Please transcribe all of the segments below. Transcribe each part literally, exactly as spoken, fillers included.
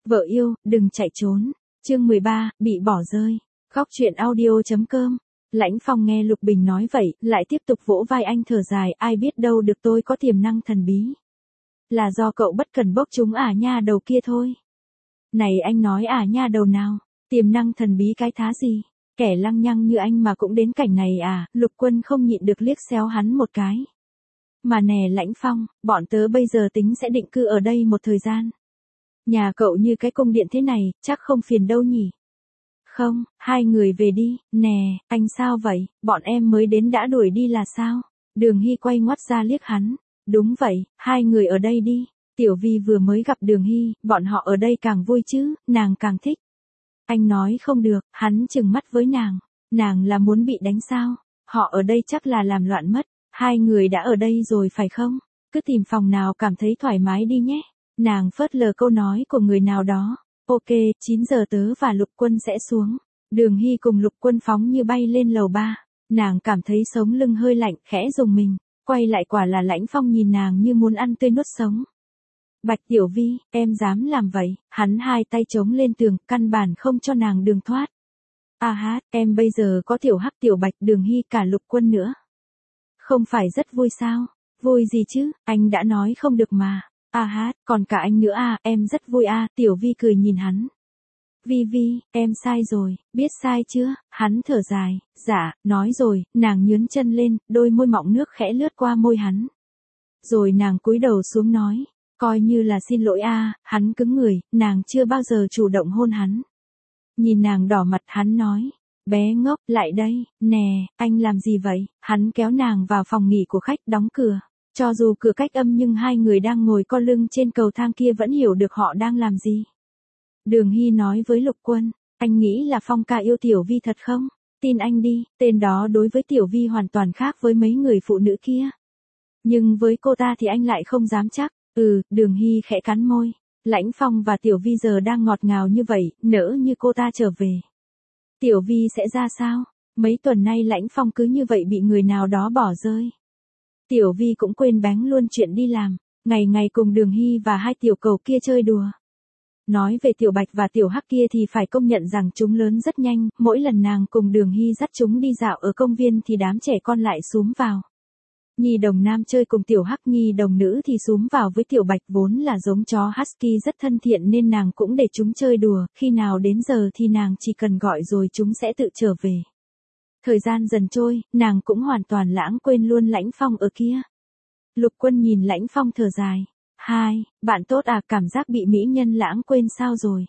Vợ yêu, đừng chạy trốn. Chương mười ba, bị bỏ rơi. Góc truyện audio chấm com. Lãnh Phong nghe Lục Bình nói vậy, lại tiếp tục vỗ vai anh thở dài, ai biết đâu được tôi có tiềm năng thần bí. Là do cậu bất cần bốc chúng ả nha đầu kia thôi. Này anh nói ả nha đầu nào, tiềm năng thần bí cái thá gì, kẻ lăng nhăng như anh mà cũng đến cảnh này à, Lục Quân không nhịn được liếc xéo hắn một cái. Mà nè Lãnh Phong, bọn tớ bây giờ tính sẽ định cư ở đây một thời gian. Nhà cậu như cái cung điện thế này, chắc không phiền đâu nhỉ? Không, hai người về đi, nè, anh sao vậy, bọn em mới đến đã đuổi đi là sao? Đường Hy quay ngoắt ra liếc hắn. Đúng vậy, hai người ở đây đi. Tiểu Vi vừa mới gặp Đường Hy, bọn họ ở đây càng vui chứ, nàng càng thích. Anh nói không được, hắn trừng mắt với nàng. Nàng là muốn bị đánh sao? Họ ở đây chắc là làm loạn mất. Hai người đã ở đây rồi phải không? Cứ tìm phòng nào cảm thấy thoải mái đi nhé. Nàng phớt lờ câu nói của người nào đó. Ok, chín giờ tớ và Lục Quân sẽ xuống. Đường Hy cùng Lục Quân phóng như bay lên lầu ba. Nàng cảm thấy sống lưng hơi lạnh, khẽ rùng mình. Quay lại quả là Lãnh Phong nhìn nàng như muốn ăn tươi nuốt sống. Bạch Tiểu Vi, em dám làm vậy? Hắn hai tay chống lên tường, căn bản không cho nàng đường thoát. À hát, em bây giờ có Tiểu Hắc Tiểu Bạch Đường Hy cả Lục Quân nữa. Không phải rất vui sao? Vui gì chứ, anh đã nói không được mà. À hát, còn cả anh nữa à, em rất vui à, Tiểu Vi cười nhìn hắn. Vi Vi, em sai rồi, biết sai chưa? Hắn thở dài, dạ, nói rồi, nàng nhướn chân lên, đôi môi mọng nước khẽ lướt qua môi hắn. Rồi nàng cúi đầu xuống nói, coi như là xin lỗi a. Hắn cứng người, nàng chưa bao giờ chủ động hôn hắn. Nhìn nàng đỏ mặt hắn nói, bé ngốc, lại đây, nè, anh làm gì vậy? Hắn kéo nàng vào phòng nghỉ của khách đóng cửa. Cho dù cửa cách âm nhưng hai người đang ngồi co lưng trên cầu thang kia vẫn hiểu được họ đang làm gì. Đường Hy nói với Lục Quân, anh nghĩ là Phong ca yêu Tiểu Vi thật không? Tin anh đi, tên đó đối với Tiểu Vi hoàn toàn khác với mấy người phụ nữ kia. Nhưng với cô ta thì anh lại không dám chắc. Ừ, Đường Hy khẽ cắn môi. Lãnh Phong và Tiểu Vi giờ đang ngọt ngào như vậy, nỡ như cô ta trở về. Tiểu Vi sẽ ra sao? Mấy tuần nay Lãnh Phong cứ như vậy bị người nào đó bỏ rơi. Tiểu Vi cũng quên bén luôn chuyện đi làm, ngày ngày cùng Đường Hy và hai tiểu cầu kia chơi đùa. Nói về Tiểu Bạch và Tiểu Hắc kia thì phải công nhận rằng chúng lớn rất nhanh, mỗi lần nàng cùng Đường Hy dắt chúng đi dạo ở công viên thì đám trẻ con lại xúm vào. Nhi đồng nam chơi cùng Tiểu Hắc, nhi đồng nữ thì xúm vào với Tiểu Bạch, vốn là giống chó husky rất thân thiện nên nàng cũng để chúng chơi đùa, khi nào đến giờ thì nàng chỉ cần gọi rồi chúng sẽ tự trở về. Thời gian dần trôi, nàng cũng hoàn toàn lãng quên luôn Lãnh Phong ở kia. Lục Quân nhìn Lãnh Phong thở dài. Hai, bạn tốt à, cảm giác bị mỹ nhân lãng quên sao rồi?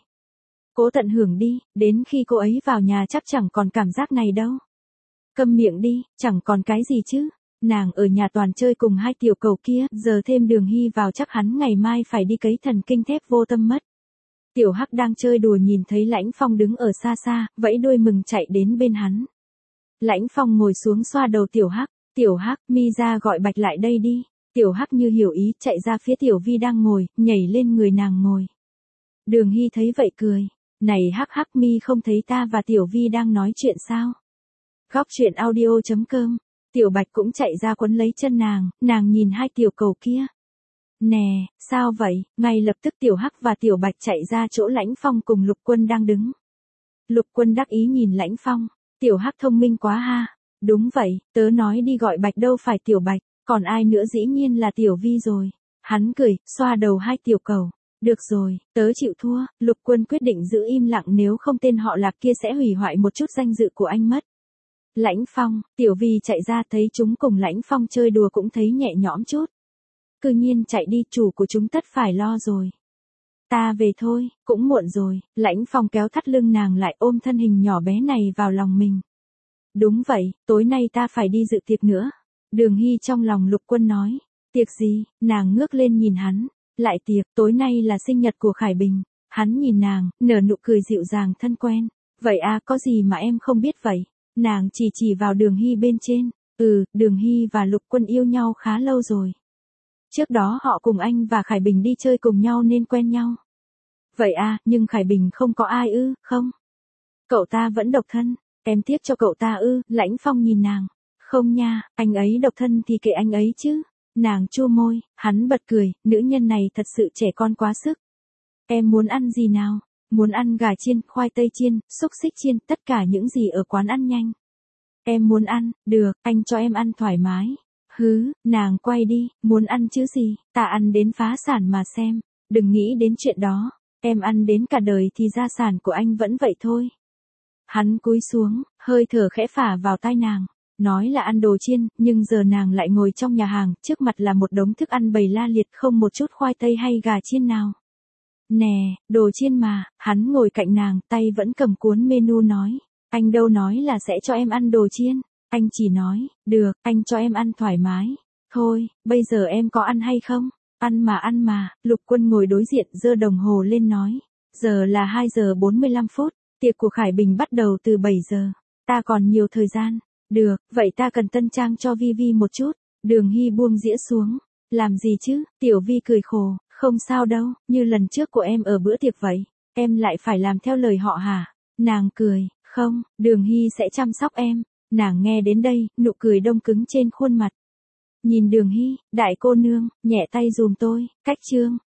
Cố tận hưởng đi, đến khi cô ấy vào nhà chắc chẳng còn cảm giác này đâu. Câm miệng đi, chẳng còn cái gì chứ. Nàng ở nhà toàn chơi cùng hai tiểu cầu kia, giờ thêm Đường Hy vào chắc hắn ngày mai phải đi cấy thần kinh thép vô tâm mất. Tiểu Hắc đang chơi đùa nhìn thấy Lãnh Phong đứng ở xa xa, vẫy đuôi mừng chạy đến bên hắn. Lãnh Phong ngồi xuống xoa đầu Tiểu Hắc. Tiểu Hắc, mi ra gọi Bạch lại đây đi. Tiểu Hắc như hiểu ý, chạy ra phía Tiểu Vi đang ngồi, nhảy lên người nàng ngồi. Đường Hy thấy vậy cười. Này Hắc Hắc, mi không thấy ta và Tiểu Vi đang nói chuyện sao? Góc truyện audio chấm com. Tiểu Bạch cũng chạy ra quấn lấy chân nàng, nàng nhìn hai tiểu cầu kia. Nè, sao vậy? Ngay lập tức Tiểu Hắc và Tiểu Bạch chạy ra chỗ Lãnh Phong cùng Lục Quân đang đứng. Lục Quân đắc ý nhìn Lãnh Phong. Tiểu Hắc thông minh quá ha. Đúng vậy, tớ nói đi gọi Bạch đâu phải Tiểu Bạch, còn ai nữa dĩ nhiên là Tiểu Vi rồi. Hắn cười, xoa đầu hai tiểu cầu. Được rồi, tớ chịu thua. Lục Quân quyết định giữ im lặng, nếu không tên họ Lạc kia sẽ hủy hoại một chút danh dự của anh mất. Lãnh Phong, Tiểu Vi chạy ra thấy chúng cùng Lãnh Phong chơi đùa cũng thấy nhẹ nhõm chút. Cứ nhiên chạy đi, chủ của chúng tất phải lo rồi. Ta về thôi, cũng muộn rồi. Lãnh Phong kéo thắt lưng nàng lại, ôm thân hình nhỏ bé này vào lòng mình. Đúng vậy, tối nay ta phải đi dự tiệc nữa. Đường Hy trong lòng Lục Quân nói. Tiệc gì? Nàng ngước lên nhìn hắn. Lại tiệc, tối nay là sinh nhật của Khải Bình. Hắn nhìn nàng, nở nụ cười dịu dàng thân quen. Vậy à, có gì mà em không biết vậy? Nàng chỉ chỉ vào Đường Hy bên trên. Ừ, Đường Hy và Lục Quân yêu nhau khá lâu rồi. Trước đó họ cùng anh và Khải Bình đi chơi cùng nhau nên quen nhau. Vậy à, nhưng Khải Bình không có ai ư, không? Cậu ta vẫn độc thân, em tiếc cho cậu ta ư? Lãnh Phong nhìn nàng. Không nha, anh ấy độc thân thì kệ anh ấy chứ. Nàng chua môi, hắn bật cười, nữ nhân này thật sự trẻ con quá sức. Em muốn ăn gì nào? Muốn ăn gà chiên, khoai tây chiên, xúc xích chiên, tất cả những gì ở quán ăn nhanh. Em muốn ăn, được, anh cho em ăn thoải mái. Hứ, nàng quay đi, muốn ăn chứ gì, ta ăn đến phá sản mà xem. Đừng nghĩ đến chuyện đó, em ăn đến cả đời thì gia sản của anh vẫn vậy thôi. Hắn cúi xuống, hơi thở khẽ phả vào tai nàng. Nói là ăn đồ chiên, nhưng giờ nàng lại ngồi trong nhà hàng, trước mặt là một đống thức ăn bày la liệt không một chút khoai tây hay gà chiên nào. Nè, đồ chiên mà, hắn ngồi cạnh nàng, tay vẫn cầm cuốn menu nói. Anh đâu nói là sẽ cho em ăn đồ chiên, anh chỉ nói, được, anh cho em ăn thoải mái. Thôi, bây giờ em có ăn hay không? Ăn mà ăn mà, Lục Quân ngồi đối diện giơ đồng hồ lên nói. Giờ là hai giờ bốn mươi lăm phút, tiệc của Khải Bình bắt đầu từ bảy giờ. Ta còn nhiều thời gian. Được, vậy ta cần tân trang cho Vi Vi một chút. Đường Hy buông dĩa xuống. Làm gì chứ, Tiểu Vi cười khổ, không sao đâu, như lần trước của em ở bữa tiệc vậy. Em lại phải làm theo lời họ hả? Nàng cười, không, Đường Hy sẽ chăm sóc em. Nàng nghe đến đây, nụ cười đông cứng trên khuôn mặt. Nhìn Đường Hy, đại cô nương, nhẹ tay dùm tôi, cách chương.